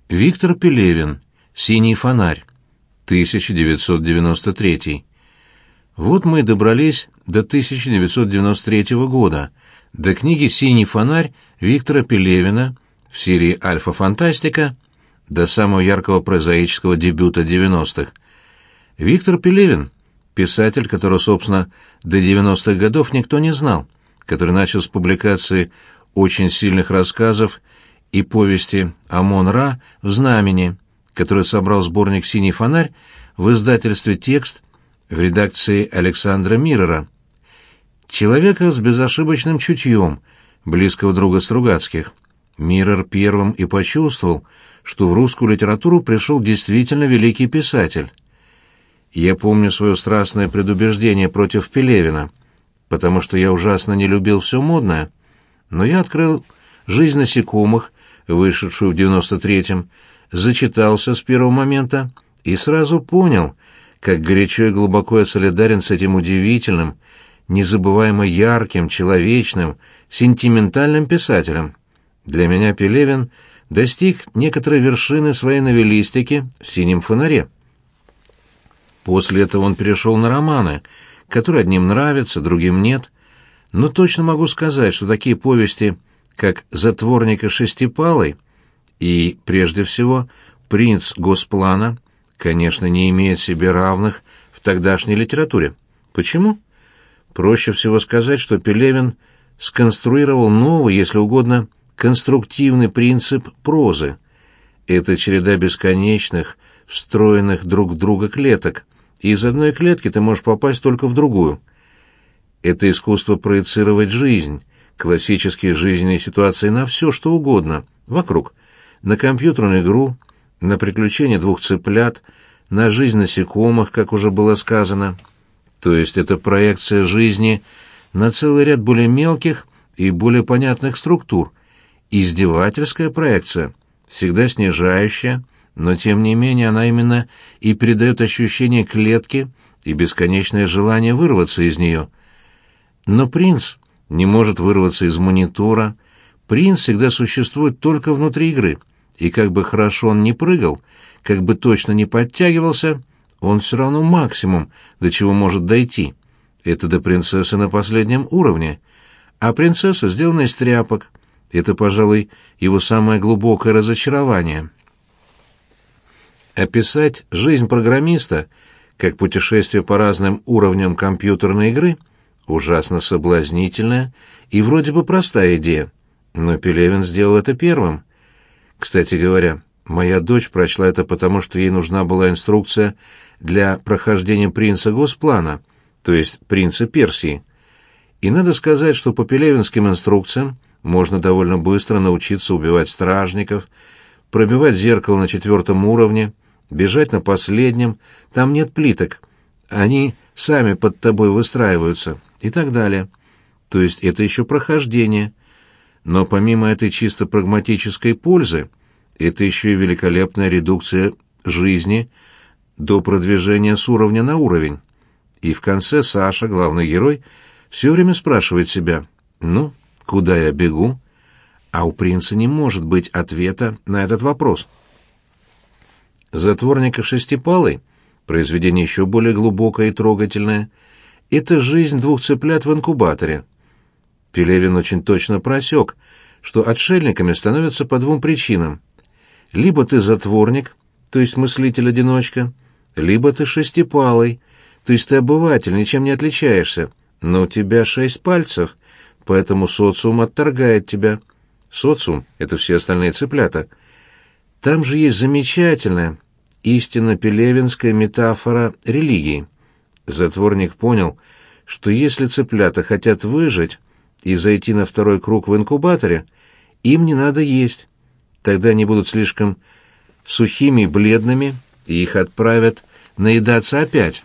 Виктор Пелевин. «Синий фонарь». 1993. Вот мы и добрались до 1993 года, до книги «Синий фонарь» Виктора Пелевина в серии «Альфа-фантастика», до самого яркого прозаического дебюта 90-х. Виктор Пелевин — писатель, которого, собственно, до 90-х годов никто не знал, который начал с публикации очень сильных рассказов и повести Амон-Ra в «Знамени», который собрал сборник «Синий фонарь» в издательстве «Текст» в редакции Александра Миррора. Человека с безошибочным чутьем, близкого друга Стругацких. Миррор первым и почувствовал, что в русскую литературу пришел действительно великий писатель. Я помню свое страстное предубеждение против Пелевина, потому что я ужасно не любил все модное, но я открыл «Жизнь насекомых», вышедшую в 93-м, зачитался с первого момента и сразу понял, как горячо и глубоко я солидарен с этим удивительным, незабываемо ярким, человечным, сентиментальным писателем. Для меня Пелевин достиг некоторой вершины своей новеллистики в «Синем фонаре». После этого он перешел на романы, которые одним нравятся, другим нет, но точно могу сказать, что такие повести, как «Затворник Шестипалый» и, прежде всего, «Принц Госплана», конечно, не имеют себе равных в тогдашней литературе. Почему? Проще всего сказать, что Пелевин сконструировал новый, если угодно, конструктивный принцип прозы. Это череда бесконечных, встроенных друг в друга клеток, и из одной клетки ты можешь попасть только в другую. Это искусство проецировать жизнь, классические жизненные ситуации на все, что угодно, вокруг, на компьютерную игру, на приключения двух цыплят, на жизнь насекомых, как уже было сказано. То есть это проекция жизни на целый ряд более мелких и более понятных структур, издевательская проекция, всегда снижающая, но тем не менее она именно и передает ощущение клетки и бесконечное желание вырваться из нее. Но принц не может вырваться из монитора, принц всегда существует только внутри игры, и как бы хорошо он ни прыгал, как бы точно ни подтягивался, он все равно максимум, до чего может дойти. Это до принцессы на последнем уровне. А принцесса сделана из тряпок. Это, пожалуй, его самое глубокое разочарование. Описать жизнь программиста как путешествие по разным уровням компьютерной игры ужасно соблазнительная и вроде бы простая идея, но Пелевин сделал это первым. Кстати говоря, моя дочь прочла это потому, что ей нужна была инструкция для прохождения принца Госплана, то есть принца Персии. И надо сказать, что по пелевинским инструкциям можно довольно быстро научиться убивать стражников, пробивать зеркало на 4-м уровне, бежать на последнем, там нет плиток, они сами под тобой выстраиваются и так далее. То есть это еще прохождение. Но помимо этой чисто прагматической пользы, это еще и великолепная редукция жизни до продвижения с уровня на уровень. И в конце Саша, главный герой, все время спрашивает себя: «Ну, куда я бегу?» А у принца не может быть ответа на этот вопрос. «Затворник Шестипалый» — произведение еще более глубокое и трогательное. Это жизнь двух цыплят в инкубаторе. Пелевин очень точно просек, что отшельниками становятся по двум причинам. Либо ты затворник, то есть мыслитель-одиночка, либо ты шестипалый, то есть ты обыватель, ничем не отличаешься, но у тебя 6 пальцев, поэтому социум отторгает тебя. Социум — это все остальные цыплята. Там же есть замечательная, истинно пелевинская метафора религии. Затворник понял, что если цыплята хотят выжить и зайти на 2-й круг в инкубаторе, им не надо есть. Тогда они будут слишком сухими и бледными, и их отправят наедаться опять.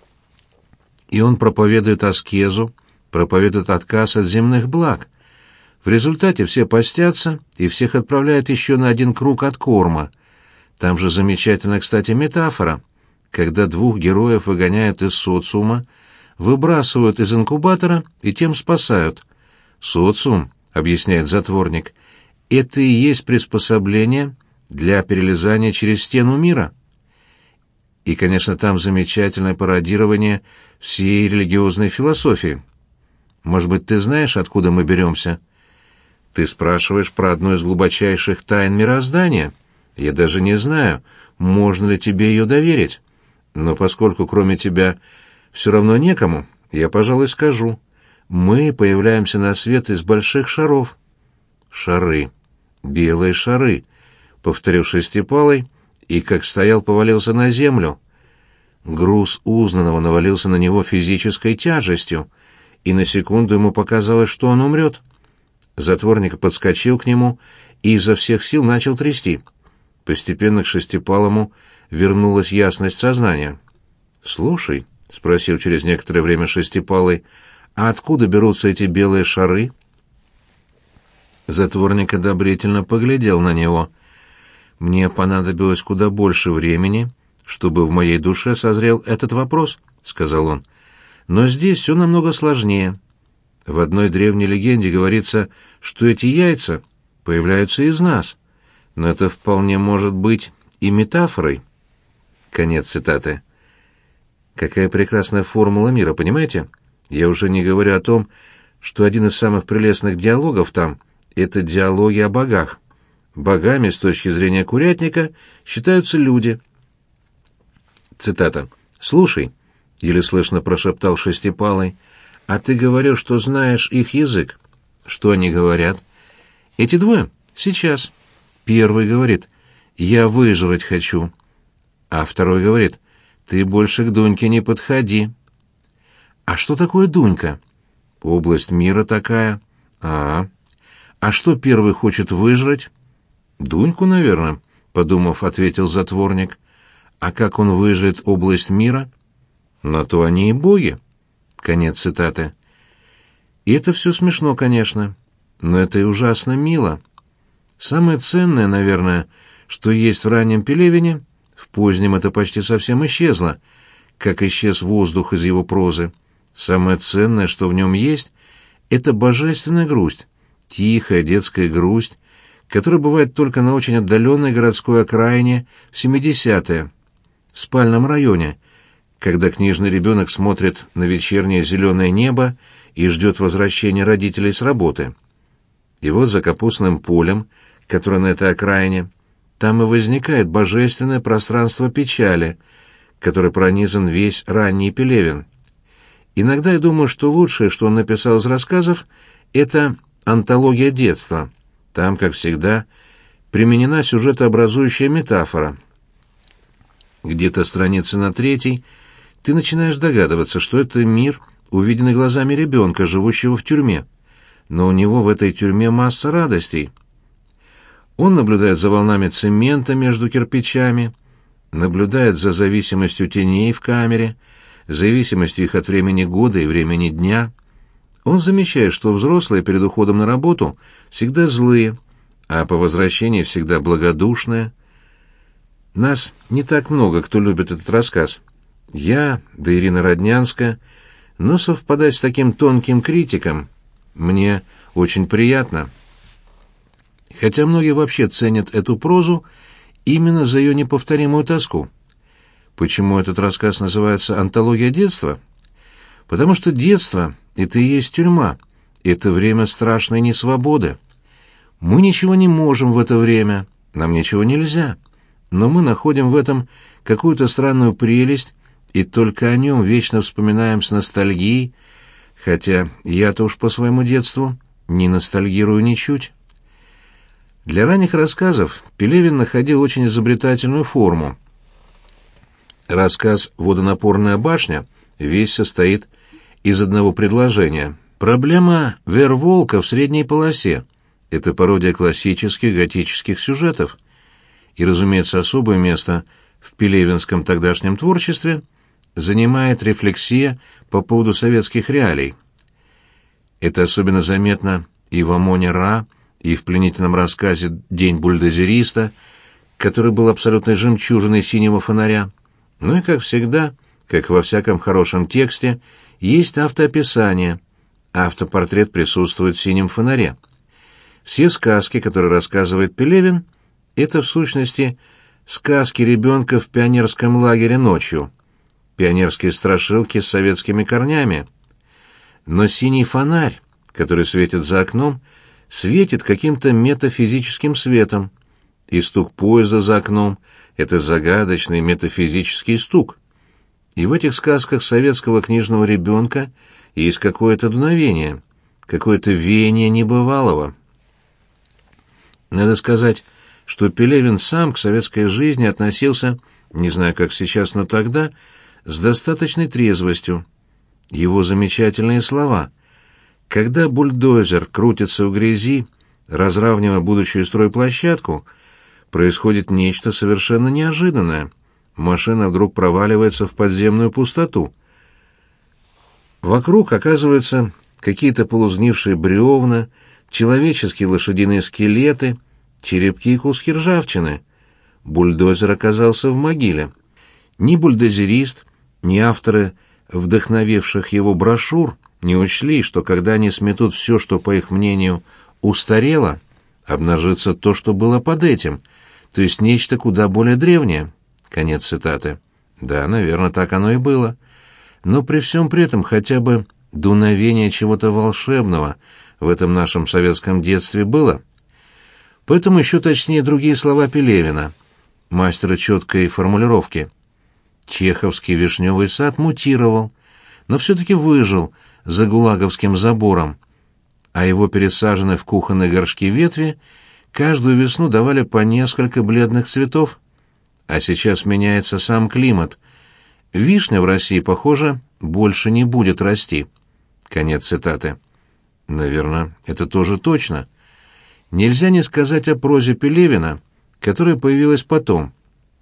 И он проповедует аскезу, проповедует отказ от земных благ. В результате все постятся, и всех отправляют еще на 1 круг от корма. Там же замечательная, кстати, метафора. Когда 2 героев выгоняют из социума, выбрасывают из инкубатора и тем спасают. Социум, объясняет затворник, это и есть приспособление для перелезания через стену мира. И, конечно, там замечательное пародирование всей религиозной философии. Может быть, ты знаешь, откуда мы беремся? Ты спрашиваешь про одну из глубочайших тайн мироздания. Я даже не знаю, можно ли тебе ее доверить. Но поскольку кроме тебя все равно некому, я, пожалуй, скажу. Мы появляемся на свет из больших шаров. Шары. Белые шары, — повторил Шестипалый, и, как стоял, повалился на землю. Груз узнанного навалился на него физической тяжестью, и на секунду ему показалось, что он умрет. Затворник подскочил к нему и изо всех сил начал трясти. Постепенно к Шестипалому вернулась ясность сознания. «Слушай», — спросил через некоторое время Шестипалый, — «а откуда берутся эти белые шары?» Затворник одобрительно поглядел на него. «Мне понадобилось куда больше времени, чтобы в моей душе созрел этот вопрос», — сказал он. «Но здесь все намного сложнее. В одной древней легенде говорится, что эти яйца появляются из нас, но это вполне может быть и метафорой». Конец цитаты. Какая прекрасная формула мира, понимаете? Я уже не говорю о том, что один из самых прелестных диалогов там — это диалоги о богах. Богами, с точки зрения курятника, считаются люди. Цитата. «Слушай», — еле слышно прошептал Шестипалый, — «а ты говорил, что знаешь их язык. Что они говорят?» «Эти двое? Сейчас». Первый говорит: «Я выжрать хочу». А второй говорит: «Ты больше к Дуньке не подходи». «А что такое Дунька?» «Область мира такая». «А что первый хочет выжрать?» «Дуньку, наверное», — подумав, ответил затворник. «А как он выжрет область мира?» «На то они и боги». Конец цитаты. И это все смешно, конечно, но это и ужасно мило. Самое ценное, наверное, что есть в раннем Пелевине, в позднем это почти совсем исчезло, как исчез воздух из его прозы. Самое ценное, что в нем есть, это божественная грусть, тихая детская грусть, которая бывает только на очень отдаленной городской окраине в 70-е, в спальном районе, когда книжный ребенок смотрит на вечернее зеленое небо и ждет возвращения родителей с работы. И вот за капустным полем, которое на этой окраине, там и возникает божественное пространство печали, которое пронизан весь ранний Пелевин. Иногда я думаю, что лучшее, что он написал из рассказов, это антология детства. Там, как всегда, применена сюжетообразующая метафора. Где-то страницы на 3 ты начинаешь догадываться, что это мир, увиденный глазами ребенка, живущего в тюрьме. Но у него в этой тюрьме масса радостей. Он наблюдает за волнами цемента между кирпичами, наблюдает за зависимостью теней в камере, зависимостью их от времени года и времени дня. Он замечает, что взрослые перед уходом на работу всегда злые, а по возвращении всегда благодушные. Нас не так много, кто любит этот рассказ. Я, да Ирина Роднянская, но совпадать с таким тонким критиком мне очень приятно. Хотя многие вообще ценят эту прозу именно за ее неповторимую тоску. Почему этот рассказ называется «Антология детства»? Потому что детство — это и есть тюрьма, это время страшной несвободы. Мы ничего не можем в это время, нам ничего нельзя, но мы находим в этом какую-то странную прелесть и только о нем вечно вспоминаем с ностальгией, хотя я-то уж по своему детству не ностальгирую ничуть. Для ранних рассказов Пелевин находил очень изобретательную форму. Рассказ «Водонапорная башня» весь состоит из одного предложения. Проблема Верволка в средней полосе — это пародия классических готических сюжетов. И, разумеется, особое место в пелевинском тогдашнем творчестве занимает рефлексия по поводу советских реалий. Это особенно заметно и в «Омоне Ра», и в пленительном рассказе «День бульдозериста», который был абсолютной жемчужиной синего фонаря. Ну и, как всегда, как во всяком хорошем тексте, есть автоописание. Автопортрет присутствует в «Синем фонаре». Все сказки, которые рассказывает Пелевин, это в сущности сказки ребенка в пионерском лагере ночью, пионерские страшилки с советскими корнями. Но синий фонарь, который светит за окном, светит каким-то метафизическим светом, и стук поезда за окном — это загадочный метафизический стук. И в этих сказках советского книжного ребенка есть какое-то дуновение, какое-то веяние небывалого. Надо сказать, что Пелевин сам к советской жизни относился, не знаю, как сейчас, но тогда, с достаточной трезвостью. Его замечательные слова: «Когда бульдозер крутится в грязи, разравнивая будущую стройплощадку, происходит нечто совершенно неожиданное. Машина вдруг проваливается в подземную пустоту. Вокруг оказываются какие-то полузгнившие бревна, человеческие лошадиные скелеты, черепки и куски ржавчины. Бульдозер оказался в могиле. Ни бульдозерист, ни авторы вдохновивших его брошюр не учли, что когда они сметут все, что, по их мнению, устарело, обнажится то, что было под этим, то есть нечто куда более древнее». Конец цитаты. Да, наверное, так оно и было. Но при всем при этом хотя бы дуновение чего-то волшебного в этом нашем советском детстве было. Поэтому еще точнее другие слова Пелевина, мастера четкой формулировки. Чеховский «Вишневый сад» мутировал, но все-таки выжил за гулаговским забором, а его пересаженные в кухонные горшки ветви каждую весну давали по несколько бледных цветов. А сейчас меняется сам климат. Вишня в России, похоже, больше не будет расти. Конец цитаты. Наверное, это тоже точно. Нельзя не сказать о прозе Пелевина, которая появилась потом.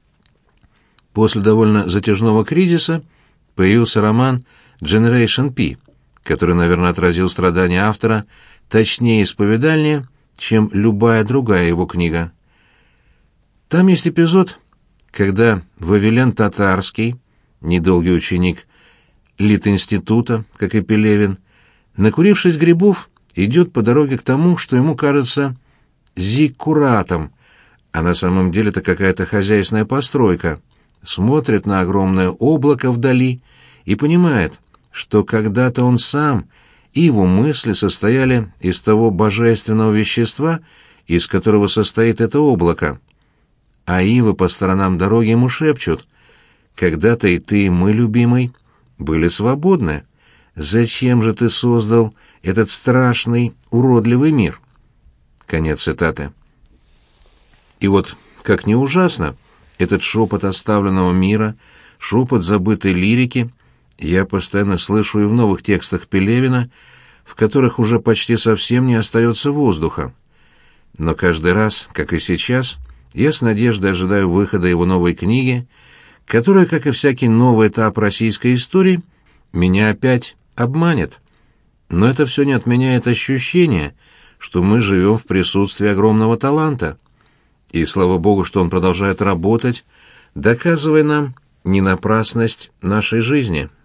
После довольно затяжного кризиса появился роман «Generation P», который, наверное, отразил страдания автора точнее и исповедальнее, чем любая другая его книга. Там есть эпизод, когда Вавилен Татарский, недолгий ученик Литинститута, как и Пелевин, накурившись грибов, идет по дороге к тому, что ему кажется зиккуратом, а на самом деле это какая-то хозяйственная постройка, смотрит на огромное облако вдали и понимает, что когда-то он сам и его мысли состояли из того божественного вещества, из которого состоит это облако. А ивы по сторонам дороги ему шепчут: «Когда-то и ты, и мы, любимый, были свободны. Зачем же ты создал этот страшный, уродливый мир?» Конец цитаты. И вот, как ни ужасно, этот шепот оставленного мира, шепот забытой лирики я постоянно слышу и в новых текстах Пелевина, в которых уже почти совсем не остается воздуха. Но каждый раз, как и сейчас, я с надеждой ожидаю выхода его новой книги, которая, как и всякий новый этап российской истории, меня опять обманет. Но это все не отменяет ощущение, что мы живем в присутствии огромного таланта. И слава богу, что он продолжает работать, доказывая нам ненапрасность нашей жизни.